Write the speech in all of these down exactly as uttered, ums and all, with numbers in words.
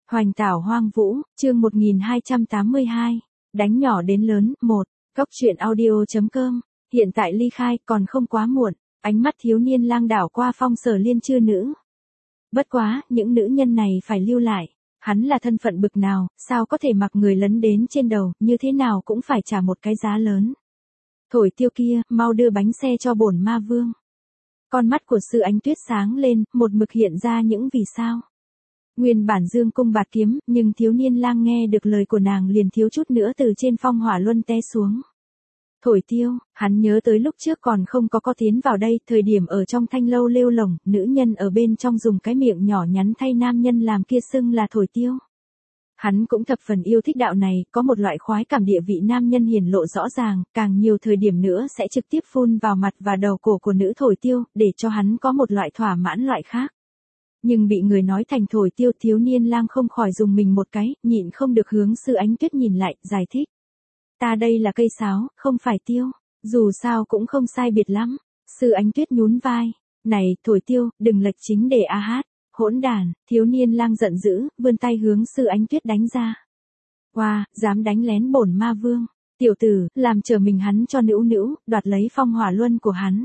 Hoành tảo hoang vũ, chương một nghìn hai trăm tám mươi hai. Đánh nhỏ đến lớn, một. Cốc truyện audio.com. Hiện tại ly khai còn không quá muộn, ánh mắt thiếu niên lang đảo qua Phong Sở Liên chư nữ. Bất quá, những nữ nhân này phải lưu lại. Hắn là thân phận bực nào, sao có thể mặc người lấn đến trên đầu, như thế nào cũng phải trả một cái giá lớn. Thổi tiêu kia, mau đưa bánh xe cho bổn ma vương. Con mắt của Sư Ánh Tuyết sáng lên, một mực hiện ra những vì sao. Nguyên bản dương cung bạt kiếm, nhưng thiếu niên lang nghe được lời của nàng liền thiếu chút nữa từ trên phong hỏa luân té xuống. Thổi tiêu, hắn nhớ tới lúc trước còn không có có tiến vào đây, thời điểm ở trong thanh lâu lêu lổng, nữ nhân ở bên trong dùng cái miệng nhỏ nhắn thay nam nhân làm kia xưng là thổi tiêu. Hắn cũng thập phần yêu thích đạo này, có một loại khoái cảm địa vị nam nhân hiển lộ rõ ràng, càng nhiều thời điểm nữa sẽ trực tiếp phun vào mặt và đầu cổ của nữ thổi tiêu, để cho hắn có một loại thỏa mãn loại khác. Nhưng bị người nói thành thổi tiêu, thiếu niên lang không khỏi dùng mình một cái, nhịn không được hướng Sư Ánh Tuyết nhìn lại, giải thích. Ta đây là cây sáo, không phải tiêu, dù sao cũng không sai biệt lắm. Sư Ánh Tuyết nhún vai, này, thổi tiêu, đừng lệch chính để a hát, hỗn đàn, thiếu niên lang giận dữ, vươn tay hướng Sư Ánh Tuyết đánh ra. Wow, dám đánh lén bổn ma vương, tiểu tử, làm trở mình hắn cho nữ nữ, đoạt lấy phong hỏa luân của hắn.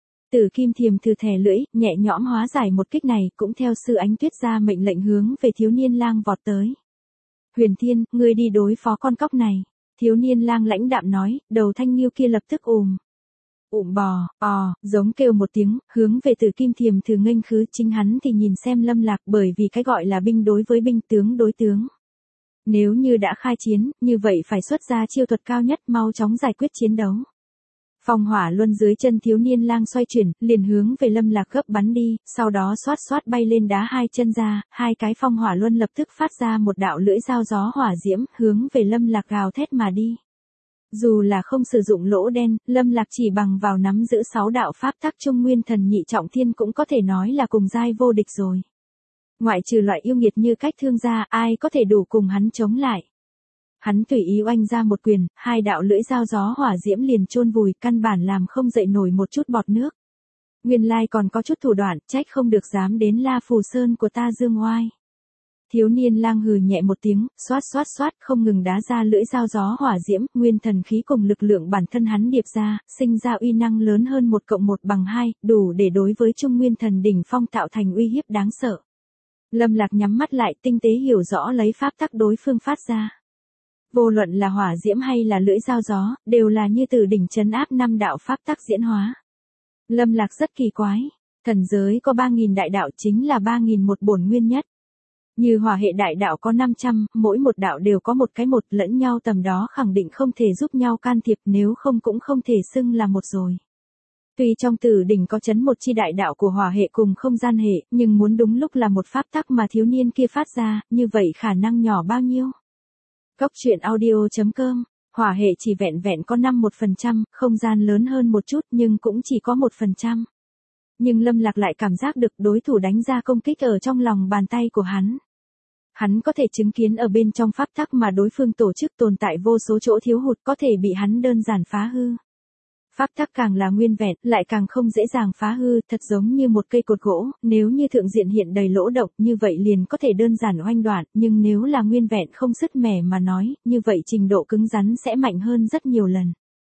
Tử Kim Thiềm thừ thè lưỡi, nhẹ nhõm hóa giải một kích này, cũng theo Sư Ánh Tuyết ra mệnh lệnh hướng về thiếu niên lang vọt tới. Huyền Thiên, ngươi đi đối phó con cóc này. Thiếu niên lang lãnh đạm nói, đầu thanh nghiêu kia lập tức ùm. Ùm bò, bò, giống kêu một tiếng, hướng về Tử Kim Thiềm thừ nghênh khứ, chính hắn thì nhìn xem Lâm Lạc, bởi vì cái gọi là binh đối với binh, tướng đối tướng. Nếu như đã khai chiến, như vậy phải xuất ra chiêu thuật cao nhất, mau chóng giải quyết chiến đấu. Phong hỏa luân dưới chân thiếu niên lang xoay chuyển, liền hướng về Lâm Lạc gấp bắn đi, sau đó xoát xoát bay lên đá hai chân ra, hai cái phong hỏa luân lập tức phát ra một đạo lưỡi dao gió hỏa diễm, hướng về Lâm Lạc gào thét mà đi. Dù là không sử dụng lỗ đen, Lâm Lạc chỉ bằng vào nắm giữ sáu đạo pháp tắc Trung Nguyên Thần Nhị Trọng Thiên cũng có thể nói là cùng giai vô địch rồi. Ngoại trừ loại yêu nghiệt như Cách Thương gia, ai có thể đủ cùng hắn chống lại. Hắn tùy ý oanh ra một quyền, hai đạo lưỡi dao gió hỏa diễm liền chôn vùi, căn bản làm không dậy nổi một chút bọt nước. Nguyên lai còn có chút thủ đoạn, trách không được dám đến La Phù Sơn của ta dương oai. Thiếu niên lang hừ nhẹ một tiếng, xoát xoát xoát không ngừng đá ra lưỡi dao gió hỏa diễm, nguyên thần khí cùng lực lượng bản thân hắn điệp ra, sinh ra uy năng lớn hơn một cộng một bằng hai, đủ để đối với Trung Nguyên Thần đỉnh phong tạo thành uy hiếp đáng sợ. Lâm Lạc nhắm mắt lại, tinh tế hiểu rõ lấy pháp tắc đối phương phát ra. Vô luận là hỏa diễm hay là lưỡi dao gió, đều là như từ đỉnh trấn áp năm đạo pháp tắc diễn hóa. Lâm Lạc rất kỳ quái, thần giới có ba nghìn đại đạo, chính là ba nghìn một bổn nguyên nhất. Như hỏa hệ đại đạo có năm trăm, mỗi một đạo đều có một cái một, lẫn nhau tầm đó khẳng định không thể giúp nhau can thiệp, nếu không cũng không thể xưng là một rồi. Tuy trong Tử đỉnh có chấn một chi đại đạo của hỏa hệ cùng không gian hệ, nhưng muốn đúng lúc là một pháp tắc mà thiếu niên kia phát ra, như vậy khả năng nhỏ bao nhiêu? Cốc truyện audio.com, hỏa hệ chỉ vẹn vẹn có năm một phần trăm, không gian lớn hơn một chút nhưng cũng chỉ có một phần trăm. Nhưng Lâm Lạc lại cảm giác được đối thủ đánh ra công kích ở trong lòng bàn tay của hắn. Hắn có thể chứng kiến ở bên trong pháp tắc mà đối phương tổ chức tồn tại vô số chỗ thiếu hụt có thể bị hắn đơn giản phá hư. Pháp tắc càng là nguyên vẹn, lại càng không dễ dàng phá hư, thật giống như một cây cột gỗ, nếu như thượng diện hiện đầy lỗ độc như vậy liền có thể đơn giản oanh đoạn, nhưng nếu là nguyên vẹn không sứt mẻ mà nói, như vậy trình độ cứng rắn sẽ mạnh hơn rất nhiều lần.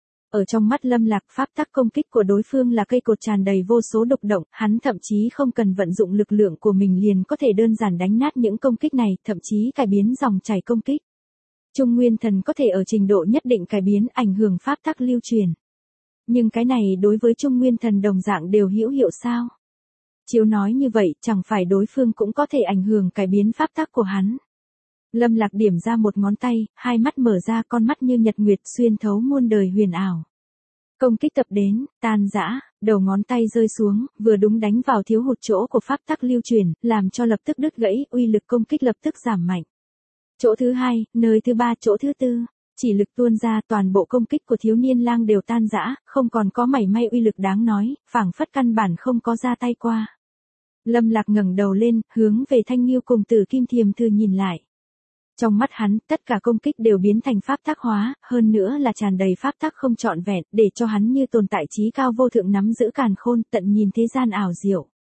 Ở trong mắt Lâm Lạc, pháp tắc công kích của đối phương là cây cột tràn đầy vô số độc động, hắn thậm chí không cần vận dụng lực lượng của mình liền có thể đơn giản đánh nát những công kích này, thậm chí cải biến dòng chảy công kích. Trung Nguyên Thần có thể ở trình độ nhất định cải biến ảnh hưởng pháp tắc lưu truyền. Nhưng cái này đối với Trung Nguyên Thần đồng dạng đều hữu hiệu sao? Chiếu nói như vậy, chẳng phải đối phương cũng có thể ảnh hưởng cải biến pháp tắc của hắn. Lâm Lạc điểm ra một ngón tay, hai mắt mở ra, con mắt như nhật nguyệt xuyên thấu muôn đời huyền ảo. Công kích tập đến, tan rã, đầu ngón tay rơi xuống, vừa đúng đánh vào thiếu hụt chỗ của pháp tắc lưu truyền, làm cho lập tức đứt gãy, uy lực công kích lập tức giảm mạnh. Chỗ thứ hai, nơi thứ ba, chỗ thứ tư. Chỉ lực tuôn ra, toàn bộ công kích của thiếu niên lang đều tan rã, không còn có mảy may uy lực đáng nói, phảng phất căn bản không có ra tay qua. Lâm Lạc ngẩng đầu lên, hướng về Thanh Nghiêu cùng Tử Kim Thiềm thừ nhìn lại. Trong mắt hắn, tất cả công kích đều biến thành pháp tắc hóa, hơn nữa là tràn đầy pháp tắc không trọn vẹn, để cho hắn như tồn tại trí cao vô thượng nắm giữ càn khôn, tận nhìn thế gian ảo diệu.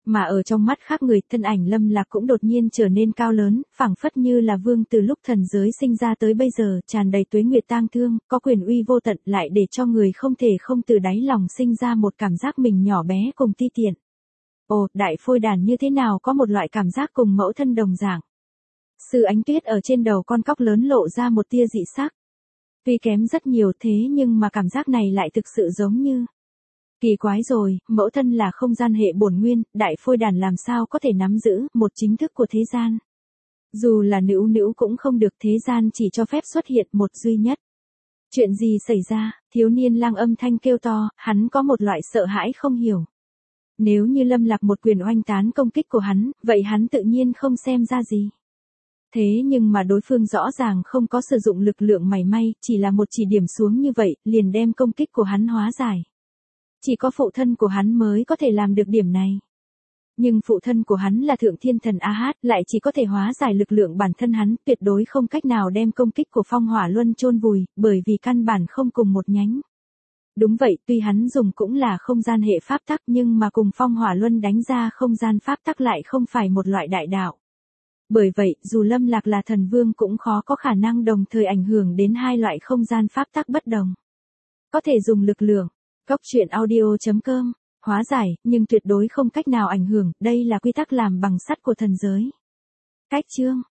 Mà ở trong mắt khác người, thân ảnh Lâm Lạc cũng đột nhiên trở nên cao lớn, phảng phất như là vương từ lúc thần giới sinh ra tới bây giờ, tràn đầy tuế nguyệt tang thương, có quyền uy vô tận, lại để cho người không thể không từ đáy lòng sinh ra một cảm giác mình nhỏ bé cùng ti tiện. Ồ, đại phôi đàn như thế nào có một loại cảm giác cùng mẫu thân đồng dạng. Sư Ánh Tuyết ở trên đầu con cóc lớn lộ ra một tia dị sắc. Tuy kém rất nhiều thế nhưng mà cảm giác này lại thực sự giống như. Kỳ quái rồi, mẫu thân là không gian hệ bổn nguyên, đại phôi đàn làm sao có thể nắm giữ một chính thức của thế gian. Dù là nữ nữ cũng không được, thế gian chỉ cho phép xuất hiện một duy nhất. Chuyện gì xảy ra, thiếu niên lang âm thanh kêu to, hắn có một loại sợ hãi không hiểu. Nếu như Lâm Lạc một quyền oanh tán công kích của hắn, vậy hắn tự nhiên không xem ra gì. Thế nhưng mà đối phương rõ ràng không có sử dụng lực lượng mảy may, chỉ là một chỉ điểm xuống như vậy, liền đem công kích của hắn hóa giải. Chỉ có phụ thân của hắn mới có thể làm được điểm này. Nhưng phụ thân của hắn là thượng thiên thần A-hát, lại chỉ có thể hóa giải lực lượng bản thân hắn, tuyệt đối không cách nào đem công kích của phong hỏa luân chôn vùi, bởi vì căn bản không cùng một nhánh. Đúng vậy, tuy hắn dùng cũng là không gian hệ pháp tắc nhưng mà cùng phong hỏa luân đánh ra không gian pháp tắc lại không phải một loại đại đạo. Bởi vậy, dù Lâm Lạc là thần vương cũng khó có khả năng đồng thời ảnh hưởng đến hai loại không gian pháp tắc bất đồng. Có thể dùng lực lượng. Cốc truyện audio chấm com, hóa giải, nhưng tuyệt đối không cách nào ảnh hưởng, đây là quy tắc làm bằng sắt của thần giới. Cách chương